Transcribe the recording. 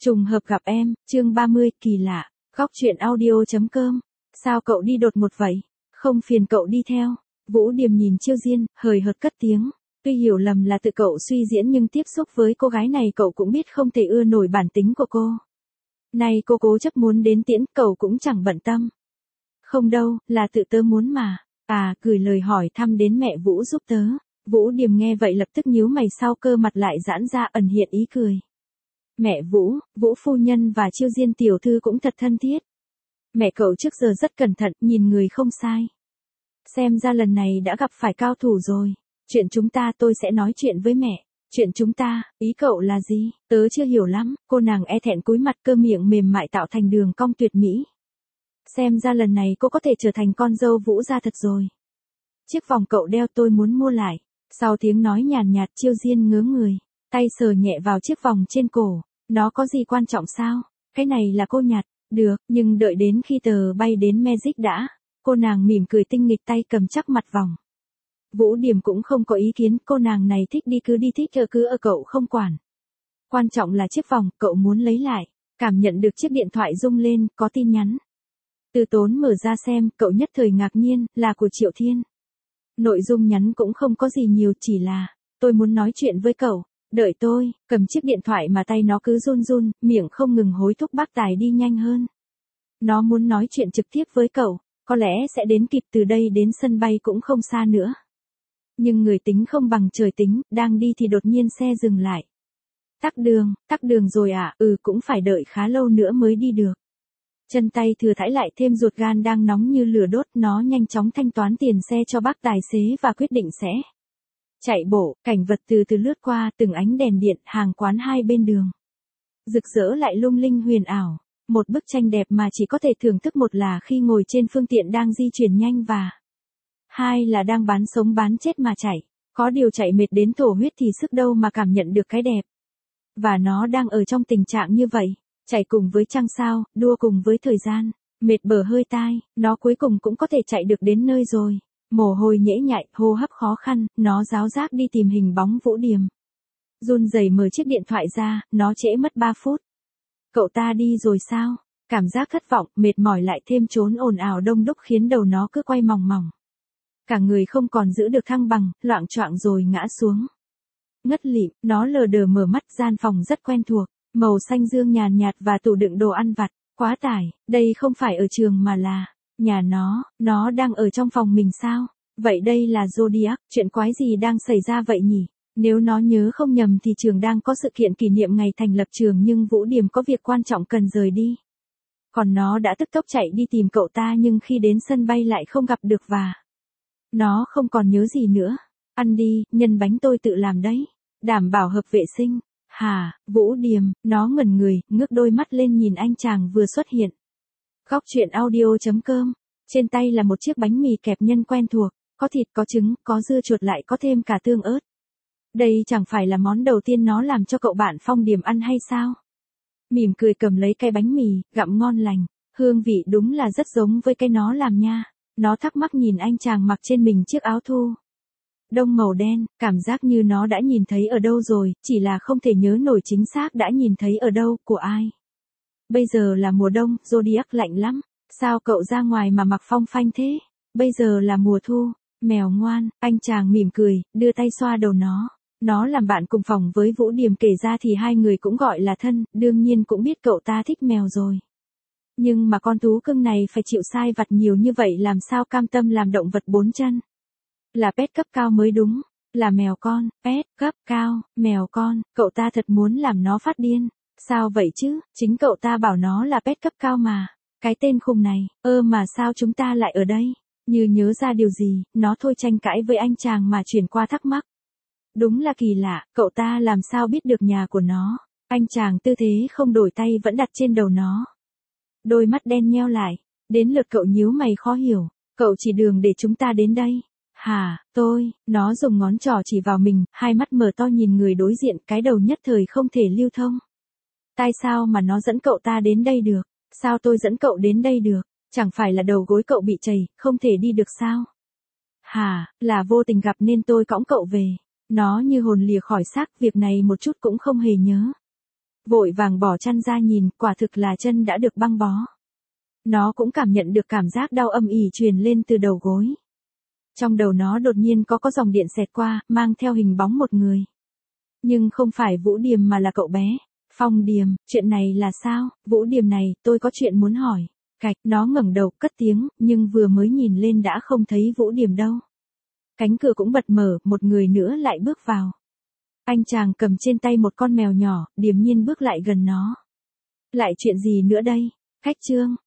Trùng hợp gặp em, chương 30, kỳ lạ. Góc truyện audio.com. Sao cậu đi đột ngột vậy? Không phiền cậu đi theo. Vũ Điềm nhìn Chiêu Diên, hời hợt cất tiếng. Tuy hiểu lầm là tự cậu suy diễn nhưng tiếp xúc với cô gái này cậu cũng biết không thể ưa nổi bản tính của cô. Này cô cố chấp muốn đến tiễn, cậu cũng chẳng bận tâm. Không đâu, là tự tớ muốn mà. À, gửi lời hỏi thăm đến mẹ Vũ giúp tớ. Vũ Điềm nghe vậy lập tức nhíu mày, sau cơ mặt lại giãn ra ẩn hiện ý cười. Mẹ Vũ, Vũ phu nhân và Chiêu Diên tiểu thư cũng thật thân thiết. Mẹ cậu trước giờ rất cẩn thận, nhìn người không sai. Xem ra lần này đã gặp phải cao thủ rồi. Chuyện chúng ta tôi sẽ nói chuyện với mẹ. Chuyện chúng ta, ý cậu là gì? Tớ chưa hiểu lắm. Cô nàng e thẹn cúi mặt, cơ miệng mềm mại tạo thành đường cong tuyệt mỹ. Xem ra lần này cô có thể trở thành con dâu Vũ gia thật rồi. Chiếc vòng cậu đeo tôi muốn mua lại. Sau tiếng nói nhàn nhạt, Chiêu Diên ngớ người. Tay sờ nhẹ vào chiếc vòng trên cổ. Nó có gì quan trọng sao? Cái này là cô nhặt. Được, nhưng đợi đến khi tờ bay đến Magic đã. Cô nàng mỉm cười tinh nghịch, tay cầm chắc mặt vòng. Vũ Điềm cũng không có ý kiến, cô nàng này thích đi cứ đi, thích cứ ở, cậu không quản. Quan trọng là chiếc vòng, cậu muốn lấy lại. Cảm nhận được chiếc điện thoại rung lên, có tin nhắn. Từ Tốn mở ra xem, cậu nhất thời ngạc nhiên, là của Triệu Thiên. Nội dung nhắn cũng không có gì nhiều, chỉ là, tôi muốn nói chuyện với cậu. Đợi tôi, cầm chiếc điện thoại mà tay nó cứ run run, miệng không ngừng hối thúc bác tài đi nhanh hơn. Nó muốn nói chuyện trực tiếp với cậu, có lẽ sẽ đến kịp, từ đây đến sân bay cũng không xa nữa. Nhưng người tính không bằng trời tính, đang đi thì đột nhiên xe dừng lại. Tắc đường rồi à? Cũng phải đợi khá lâu nữa mới đi được. Chân tay thừa thãi lại thêm ruột gan đang nóng như lửa đốt, nó nhanh chóng thanh toán tiền xe cho bác tài xế và quyết định sẽ chạy bộ. Cảnh vật từ từ lướt qua, từng ánh đèn điện, hàng quán hai bên đường. Rực rỡ lại lung linh huyền ảo. Một bức tranh đẹp mà chỉ có thể thưởng thức, một là khi ngồi trên phương tiện đang di chuyển nhanh, và hai là đang bán sống bán chết mà chạy. Có điều chạy mệt đến thổ huyết thì sức đâu mà cảm nhận được cái đẹp. Và nó đang ở trong tình trạng như vậy. Chạy cùng với trăng sao, đua cùng với thời gian. Mệt bở hơi tai, nó cuối cùng cũng có thể chạy được đến nơi rồi. Mồ hôi nhễ nhại, hô hấp khó khăn, nó ráo rác đi tìm hình bóng Vũ Điềm. Run rẩy mở chiếc điện thoại ra, nó trễ mất 3 phút. Cậu ta đi rồi sao? Cảm giác thất vọng, mệt mỏi lại thêm chốn ồn ào đông đúc khiến đầu nó cứ quay mòng mòng. Cả người không còn giữ được thăng bằng, loạng choạng rồi ngã xuống. Ngất lịm, nó lờ đờ mở mắt, gian phòng rất quen thuộc, màu xanh dương nhàn nhạt và tủ đựng đồ ăn vặt, quá tải, đây không phải ở trường mà là nhà nó đang ở trong phòng mình sao? Vậy đây là Zodiac, chuyện quái gì đang xảy ra vậy nhỉ? Nếu nó nhớ không nhầm thì trường đang có sự kiện kỷ niệm ngày thành lập trường, nhưng Vũ Điềm có việc quan trọng cần rời đi. Còn nó đã tức tốc chạy đi tìm cậu ta, nhưng khi đến sân bay lại không gặp được và nó không còn nhớ gì nữa. Ăn đi, nhân bánh tôi tự làm đấy. Đảm bảo hợp vệ sinh. Hả, Vũ Điềm, nó ngẩn người, ngước đôi mắt lên nhìn anh chàng vừa xuất hiện. Góc truyện audio.com. Trên tay là một chiếc bánh mì kẹp nhân quen thuộc, có thịt, có trứng, có dưa chuột, lại có thêm cả tương ớt. Đây chẳng phải là món đầu tiên nó làm cho cậu bạn Phong Điềm ăn hay sao? Mỉm cười cầm lấy cái bánh mì, gặm ngon lành, hương vị đúng là rất giống với cái nó làm nha. Nó thắc mắc nhìn anh chàng mặc trên mình chiếc áo thu đông màu đen, cảm giác như nó đã nhìn thấy ở đâu rồi, chỉ là không thể nhớ nổi chính xác đã nhìn thấy ở đâu, của ai. Bây giờ là mùa đông, Zodiac lạnh lắm. Sao cậu ra ngoài mà mặc phong phanh thế? Bây giờ là mùa thu. Mèo ngoan, anh chàng mỉm cười, đưa tay xoa đầu nó. Nó làm bạn cùng phòng với Vũ Điềm, kể ra thì hai người cũng gọi là thân, đương nhiên cũng biết cậu ta thích mèo rồi. Nhưng mà con thú cưng này phải chịu sai vặt nhiều như vậy, làm sao cam tâm làm động vật 4 chân. Là pet cấp cao mới đúng. Là mèo con, pet cấp cao, mèo con, cậu ta thật muốn làm nó phát điên. Sao vậy chứ, chính cậu ta bảo nó là pet cấp cao mà. Cái tên khùng này, mà sao chúng ta lại ở đây? Như nhớ ra điều gì, nó thôi tranh cãi với anh chàng mà chuyển qua thắc mắc. Đúng là kỳ lạ, cậu ta làm sao biết được nhà của nó? Anh chàng tư thế không đổi tay vẫn đặt trên đầu nó. Đôi mắt đen nheo lại, đến lượt cậu nhíu mày khó hiểu. Cậu chỉ đường để chúng ta đến đây. Hả, nó dùng ngón trỏ chỉ vào mình, hai mắt mở to nhìn người đối diện, cái đầu nhất thời không thể lưu thông. Tại sao mà nó dẫn cậu ta đến đây được? Sao tôi dẫn cậu đến đây được? Chẳng phải là đầu gối cậu bị trầy, không thể đi được sao? Hả, là vô tình gặp nên tôi cõng cậu về. Nó như hồn lìa khỏi xác, việc này một chút cũng không hề nhớ. Vội vàng bỏ chăn ra nhìn, quả thực là chân đã được băng bó. Nó cũng cảm nhận được cảm giác đau âm ỉ truyền lên từ đầu gối. Trong đầu nó đột nhiên có dòng điện xẹt qua, mang theo hình bóng một người. Nhưng không phải Vũ Điềm mà là cậu bé. Phong Điềm, chuyện này là sao? Vũ Điềm này, tôi có chuyện muốn hỏi. Cạch, nó ngẩng đầu, cất tiếng, nhưng vừa mới nhìn lên đã không thấy Vũ Điềm đâu. Cánh cửa cũng bật mở, một người nữa lại bước vào. Anh chàng cầm trên tay một con mèo nhỏ, điềm nhiên bước lại gần nó. Lại chuyện gì nữa đây? Khách Trương,